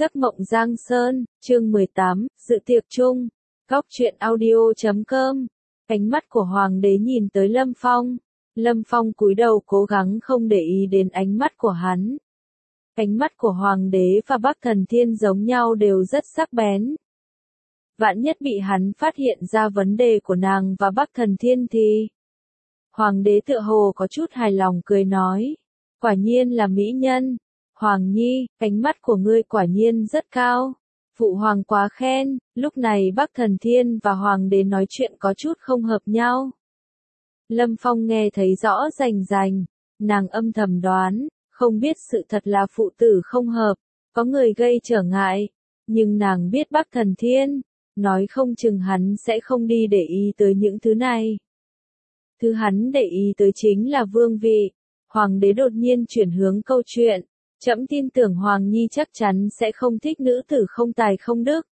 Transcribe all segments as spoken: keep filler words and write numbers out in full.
Giấc mộng Giang Sơn, chương mười tám, dự tiệc chung, góc truyện audio chấm com. Ánh mắt của hoàng đế nhìn tới Lâm Phong. Lâm Phong cúi đầu cố gắng không để ý đến ánh mắt của hắn. Ánh mắt của hoàng đế và Bắc Thần Thiên giống nhau đều rất sắc bén. Vạn nhất bị hắn phát hiện ra vấn đề của nàng và Bắc Thần Thiên thì... Hoàng đế tựa hồ có chút hài lòng cười nói. Quả nhiên là mỹ nhân. Hoàng Nhi, ánh mắt của ngươi quả nhiên rất cao. Phụ hoàng quá khen. Lúc này Bắc Thần Thiên và hoàng đế nói chuyện có chút không hợp nhau. Lâm Phong nghe thấy rõ rành rành. Nàng âm thầm đoán, không biết sự thật là phụ tử không hợp, có người gây trở ngại. Nhưng nàng biết Bắc Thần Thiên, nói không chừng hắn sẽ không đi để ý tới những thứ này. Thứ hắn để ý tới chính là vương vị. Hoàng đế đột nhiên chuyển hướng câu chuyện. Trẫm tin tưởng Hoàng Nhi chắc chắn sẽ không thích nữ tử không tài không đức.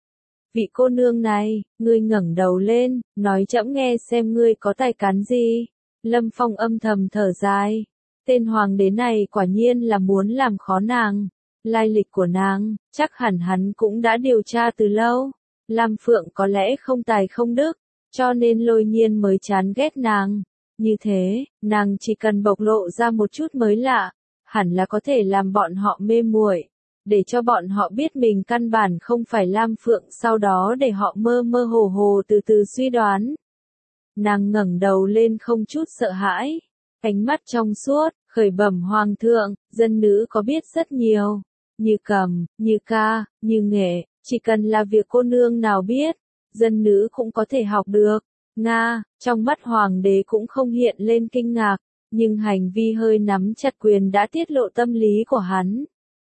Vị cô nương này, ngươi ngẩng đầu lên, nói trẫm nghe xem ngươi có tài cán gì. Lâm Phong âm thầm thở dài. Tên hoàng đế này quả nhiên là muốn làm khó nàng. Lai lịch của nàng, chắc hẳn hắn cũng đã điều tra từ lâu. Lam Phượng có lẽ không tài không đức, cho nên Lôi Nhiên mới chán ghét nàng. Như thế, nàng chỉ cần bộc lộ ra một chút mới lạ, hẳn là có thể làm bọn họ mê muội, để cho bọn họ biết mình căn bản không phải Lam Phượng, sau đó để họ mơ mơ hồ hồ từ từ suy đoán. Nàng ngẩng đầu lên không chút sợ hãi, ánh mắt trong suốt, khởi bẩm hoàng thượng, dân nữ có biết rất nhiều, như cầm, như ca, như nghệ, chỉ cần là việc cô nương nào biết, dân nữ cũng có thể học được. Nga, trong mắt hoàng đế cũng không hiện lên kinh ngạc, nhưng hành vi hơi nắm chặt quyền đã tiết lộ tâm lý của hắn.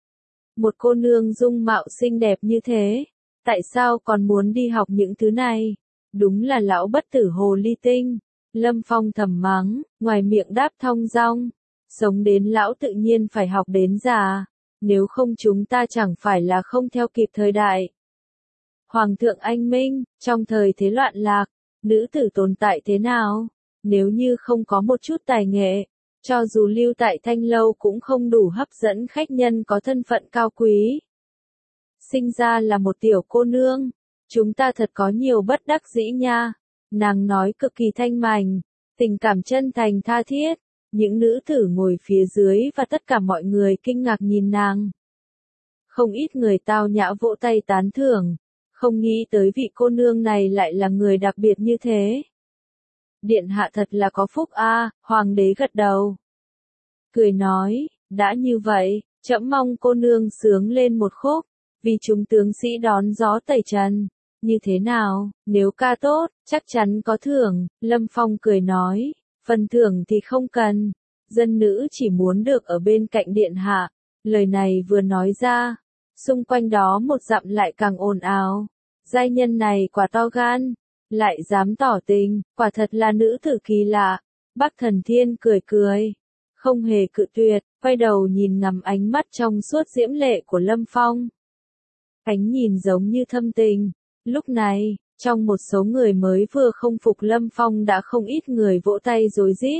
Một cô nương dung mạo xinh đẹp như thế, tại sao còn muốn đi học những thứ này? Đúng là lão bất tử hồ ly tinh. Lâm Phong thầm mắng, ngoài miệng đáp thong dong. Sống đến lão tự nhiên phải học đến già. Nếu không chúng ta chẳng phải là không theo kịp thời đại. Hoàng thượng anh minh, trong thời thế loạn lạc, nữ tử tồn tại thế nào? Nếu như không có một chút tài nghệ, cho dù lưu tại Thanh Lâu cũng không đủ hấp dẫn khách nhân có thân phận cao quý. Sinh ra là một tiểu cô nương, chúng ta thật có nhiều bất đắc dĩ nha. Nàng nói cực kỳ thanh mảnh, tình cảm chân thành tha thiết. Những nữ tử ngồi phía dưới và tất cả mọi người kinh ngạc nhìn nàng. Không ít người tao nhã vỗ tay tán thưởng, không nghĩ tới vị cô nương này lại là người đặc biệt như thế. Điện hạ thật là có phúc a. À, hoàng đế gật đầu. Cười nói, đã như vậy, trẫm mong cô nương sướng lên một khúc, vì chúng tướng sĩ đón gió tẩy trần. Như thế nào, nếu ca tốt, chắc chắn có thưởng. Lâm Phong cười nói, phần thưởng thì không cần, dân nữ chỉ muốn được ở bên cạnh điện hạ. Lời này vừa nói ra, xung quanh đó một dặm lại càng ồn ào. Giai nhân này quả to gan, lại dám tỏ tình, quả thật là nữ tử kỳ lạ. Bắc Thần Thiên cười cười, không hề cự tuyệt, quay đầu nhìn ngắm ánh mắt trong suốt diễm lệ của Lâm Phong. Ánh nhìn giống như thâm tình. Lúc này, trong một số người mới vừa không phục Lâm Phong đã không ít người vỗ tay rối rít.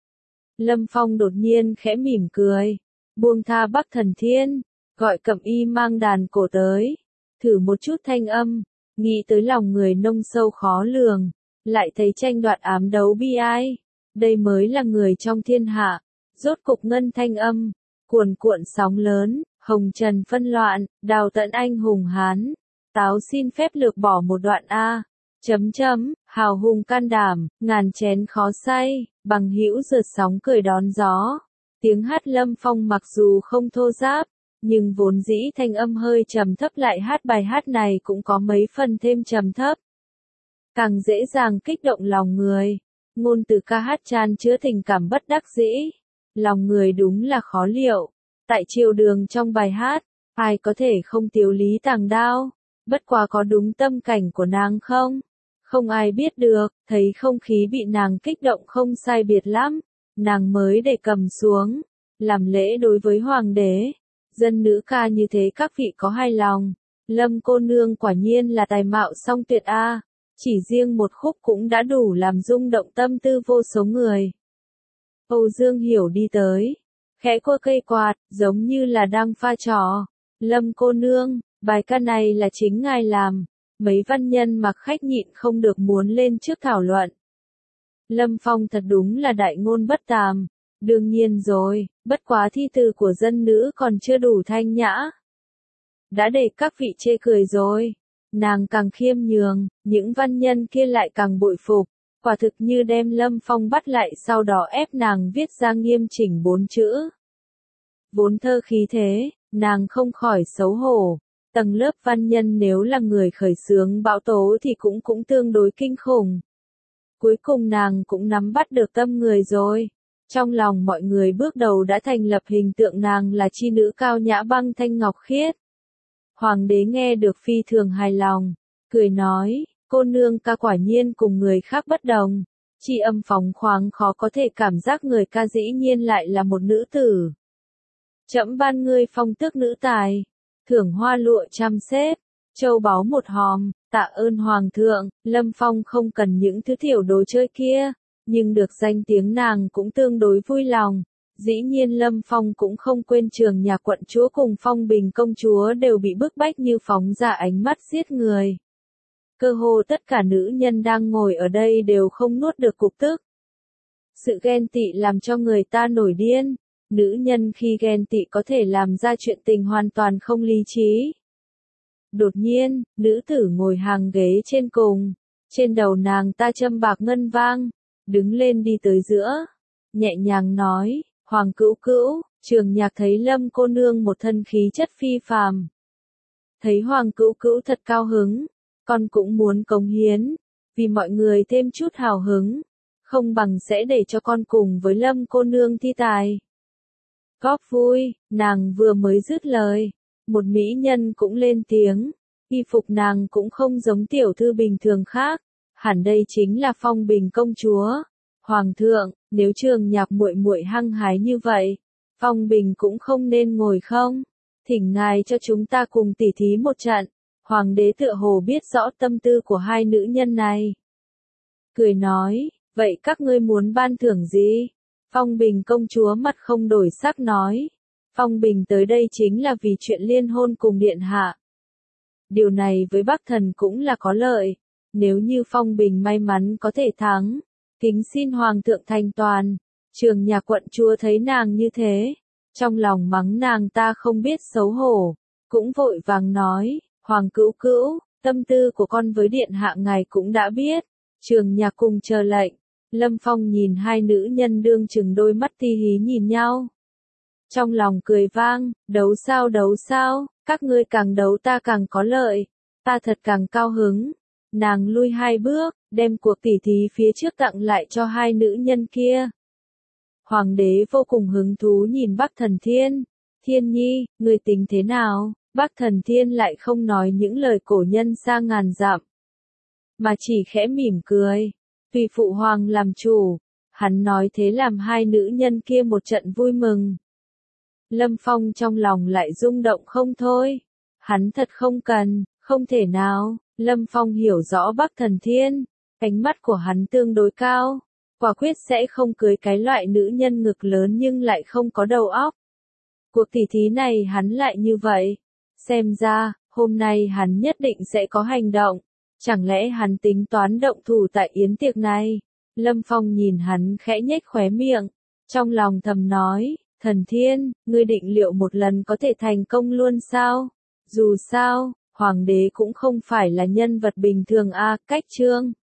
Lâm Phong đột nhiên khẽ mỉm cười, buông tha Bắc Thần Thiên, gọi Cẩm Y mang đàn cổ tới, thử một chút thanh âm. Nghĩ tới lòng người nông sâu khó lường, lại thấy tranh đoạt ám đấu bi ai. Đây mới là người trong thiên hạ. Rốt cục ngân thanh âm, cuồn cuộn sóng lớn, hồng trần phân loạn, đào tận anh hùng Hán. Táo xin phép lược bỏ một đoạn A. Chấm chấm, hào hùng can đảm, ngàn chén khó say, bằng hữu rượt sóng cười đón gió. Tiếng hát Lâm Phong mặc dù không thô ráp, nhưng vốn dĩ thanh âm hơi trầm thấp, lại hát bài hát này cũng có mấy phần thêm trầm thấp. Càng dễ dàng kích động lòng người. Ngôn từ ca hát chan chứa tình cảm bất đắc dĩ. Lòng người đúng là khó liệu. Tại triều đường trong bài hát, ai có thể không tiếu lý tàng đao. Bất quá có đúng tâm cảnh của nàng không? Không ai biết được, thấy không khí bị nàng kích động không sai biệt lắm. Nàng mới để cầm xuống, làm lễ đối với hoàng đế. Dân nữ ca như thế các vị có hài lòng. Lâm cô nương quả nhiên là tài mạo song tuyệt a. Chỉ riêng một khúc cũng đã đủ làm rung động tâm tư vô số người. Âu Dương Hiểu đi tới, khẽ cua cây quạt, giống như là đang pha trò. Lâm cô nương, bài ca này là chính ngài làm. Mấy văn nhân mặc khách nhịn không được muốn lên trước thảo luận. Lâm Phong thật đúng là đại ngôn bất tàm. Đương nhiên rồi, bất quá thi từ của dân nữ còn chưa đủ thanh nhã. Đã để các vị chê cười rồi. Nàng càng khiêm nhường, những văn nhân kia lại càng bội phục. Quả thực như đem Lâm Phong bắt lại sau đó ép nàng viết ra nghiêm chỉnh bốn chữ. Vốn thơ khí thế, nàng không khỏi xấu hổ. Tầng lớp văn nhân nếu là người khởi xướng bão tố thì cũng cũng tương đối kinh khủng. Cuối cùng nàng cũng nắm bắt được tâm người rồi. Trong lòng mọi người bước đầu đã thành lập hình tượng nàng là chi nữ cao nhã băng thanh ngọc khiết. Hoàng đế nghe được phi thường hài lòng, cười nói, cô nương ca quả nhiên cùng người khác bất đồng. Chi âm phóng khoáng khó có thể cảm giác người ca dĩ nhiên lại là một nữ tử. Trẫm ban ngươi phong tước nữ tài, thưởng hoa lụa trăm xếp, châu báu một hòm, tạ ơn hoàng thượng. Lâm Phong không cần những thứ tiểu đồ chơi kia, nhưng được danh tiếng nàng cũng tương đối vui lòng. Dĩ nhiên Lâm Phong cũng không quên Trường Nhạc quận chúa cùng Phong Bình công chúa đều bị bức bách như phóng ra ánh mắt giết người. Cơ hồ tất cả nữ nhân đang ngồi ở đây đều không nuốt được cục tức. Sự ghen tị làm cho người ta nổi điên. Nữ nhân khi ghen tị có thể làm ra chuyện tình hoàn toàn không lý trí. Đột nhiên, nữ tử ngồi hàng ghế trên cùng. Trên đầu nàng ta châm bạc ngân vang. Đứng lên đi tới giữa. Nhẹ nhàng nói, Hoàng cữu cữu, Trường Nhạc thấy Lâm cô nương một thân khí chất phi phàm. Thấy Hoàng cữu cữu thật cao hứng. Con cũng muốn cống hiến. Vì mọi người thêm chút hào hứng. Không bằng sẽ để cho con cùng với Lâm cô nương thi tài. Góp vui, nàng vừa mới dứt lời. Một mỹ nhân cũng lên tiếng. Y phục nàng cũng không giống tiểu thư bình thường khác. Hẳn đây chính là Phong Bình công chúa. Hoàng thượng, nếu Trường Nhạc muội muội hăng hái như vậy, Phong Bình cũng không nên ngồi không? Thỉnh ngài cho chúng ta cùng tỉ thí một trận. Hoàng đế tựa hồ biết rõ tâm tư của hai nữ nhân này. Cười nói, vậy các ngươi muốn ban thưởng gì? Phong Bình công chúa mặt không đổi sắc nói. Phong Bình tới đây chính là vì chuyện liên hôn cùng điện hạ. Điều này với Bắc Thần cũng là có lợi. Nếu như Phong Bình may mắn có thể thắng, kính xin Hoàng thượng thành toàn. Trường Nhạc quận chúa thấy nàng như thế, trong lòng mắng nàng ta không biết xấu hổ, cũng vội vàng nói, Hoàng cữu cữu, tâm tư của con với điện hạ ngài cũng đã biết. Trường Nhạc cùng chờ lệnh. Lâm Phong nhìn hai nữ nhân đương chừng đôi mắt ti hí nhìn nhau. Trong lòng cười vang, đấu sao đấu sao, các ngươi càng đấu ta càng có lợi, ta thật càng cao hứng. Nàng lui hai bước, đem cuộc tỉ thí phía trước tặng lại cho hai nữ nhân kia. Hoàng đế vô cùng hứng thú nhìn Bắc Thần Thiên. Thiên nhi, người tính thế nào? Bắc Thần Thiên lại không nói những lời cổ nhân xa ngàn dặm, mà chỉ khẽ mỉm cười. Vì phụ hoàng làm chủ, hắn nói thế làm hai nữ nhân kia một trận vui mừng. Lâm Phong trong lòng lại rung động không thôi. Hắn thật không cần, không thể nào. Lâm Phong hiểu rõ Bắc Thần Thiên, ánh mắt của hắn tương đối cao, quả quyết sẽ không cưới cái loại nữ nhân ngực lớn nhưng lại không có đầu óc. Cuộc tỉ thí này hắn lại như vậy. Xem ra, hôm nay hắn nhất định sẽ có hành động. Chẳng lẽ hắn tính toán động thủ tại yến tiệc này? Lâm Phong nhìn hắn khẽ nhếch khóe miệng, trong lòng thầm nói, Thần Thiên, ngươi định liệu một lần có thể thành công luôn sao? Dù sao, Hoàng đế cũng không phải là nhân vật bình thường a. Cách chương